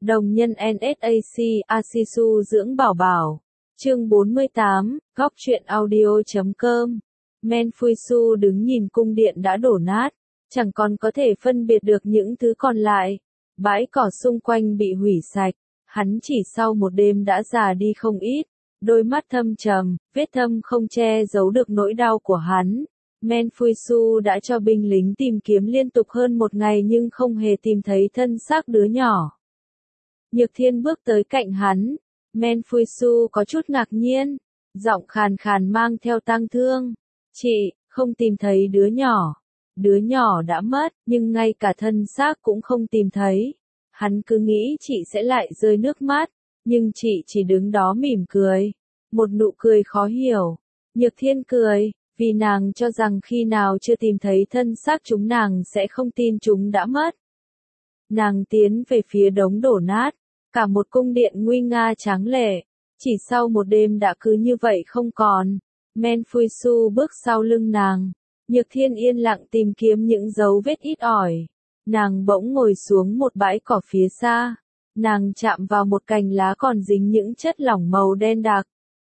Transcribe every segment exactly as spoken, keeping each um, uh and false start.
Đồng nhân en ét a xê, Asisu dưỡng bảo bảo. Chương bốn mươi tám, góc truyện audio.com. Menfuisu đứng nhìn cung điện đã đổ nát, chẳng còn có thể phân biệt được những thứ còn lại. Bãi cỏ xung quanh bị hủy sạch, hắn chỉ sau một đêm đã già đi không ít. Đôi mắt thâm trầm, vết thâm không che giấu được nỗi đau của hắn. Menfuisu đã cho binh lính tìm kiếm liên tục hơn một ngày nhưng không hề tìm thấy thân xác đứa nhỏ. Nhược Thiên bước tới cạnh hắn. Menfuisu có chút ngạc nhiên, giọng khàn khàn mang theo tang thương. Chị, không tìm thấy đứa nhỏ. Đứa nhỏ đã mất, nhưng ngay cả thân xác cũng không tìm thấy. Hắn cứ nghĩ chị sẽ lại rơi nước mắt, nhưng chị chỉ đứng đó mỉm cười. Một nụ cười khó hiểu. Nhược Thiên cười, vì nàng cho rằng khi nào chưa tìm thấy thân xác chúng nàng sẽ không tin chúng đã mất. Nàng tiến về phía đống đổ nát, cả một cung điện nguy nga tráng lệ, chỉ sau một đêm đã cứ như vậy không còn. Menfuisu bước sau lưng nàng, Nhược Thiên yên lặng tìm kiếm những dấu vết ít ỏi. Nàng bỗng ngồi xuống một bãi cỏ phía xa, nàng chạm vào một cành lá còn dính những chất lỏng màu đen đặc.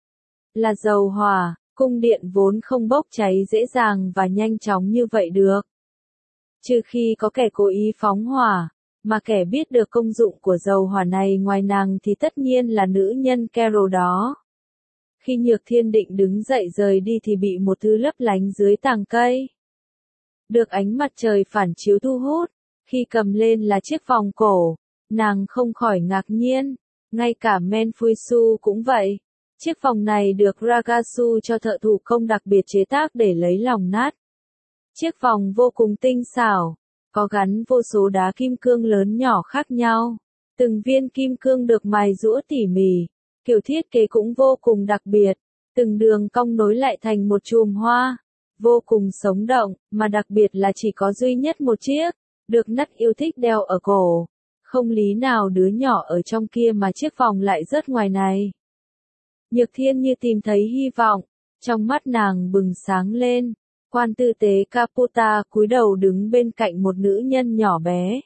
Là dầu hỏa, cung điện vốn không bốc cháy dễ dàng và nhanh chóng như vậy được. Trừ khi có kẻ cố ý phóng hỏa, mà kẻ biết được công dụng của dầu hỏa này ngoài nàng thì tất nhiên là nữ nhân Carol đó. Khi Nhược Thiên định đứng dậy rời đi thì bị một thứ lấp lánh dưới tàng cây. Được ánh mặt trời phản chiếu thu hút, khi cầm lên là chiếc vòng cổ, nàng không khỏi ngạc nhiên, ngay cả Menfuisu cũng vậy. Chiếc vòng này được Ragasu cho thợ thủ công đặc biệt chế tác để lấy lòng nát. Chiếc vòng vô cùng tinh xảo, có gắn vô số đá kim cương lớn nhỏ khác nhau. Từng viên kim cương được mài giũa tỉ mỉ, kiểu thiết kế cũng vô cùng đặc biệt. Từng đường cong nối lại thành một chùm hoa, vô cùng sống động, mà đặc biệt là chỉ có duy nhất một chiếc, được Nat yêu thích đeo ở cổ. Không lý nào đứa nhỏ ở trong kia mà chiếc vòng lại rớt ngoài này. Nhược Thiên như tìm thấy hy vọng, trong mắt nàng bừng sáng lên. Quan tư tế Caputa cúi đầu đứng bên cạnh một nữ nhân nhỏ bé.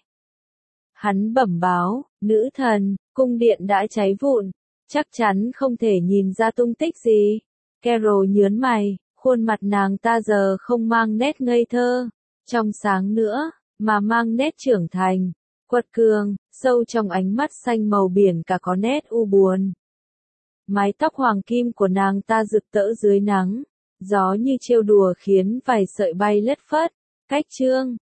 Hắn bẩm báo, nữ thần, cung điện đã cháy vụn, chắc chắn không thể nhìn ra tung tích gì. Carol nhớn mày, khuôn mặt nàng ta giờ không mang nét ngây thơ, trong sáng nữa, mà mang nét trưởng thành, quật cường, sâu trong ánh mắt xanh màu biển cả có nét u buồn. Mái tóc hoàng kim của nàng ta rực rỡ dưới nắng, gió như trêu đùa khiến vài sợi bay lất phất. Cách chương,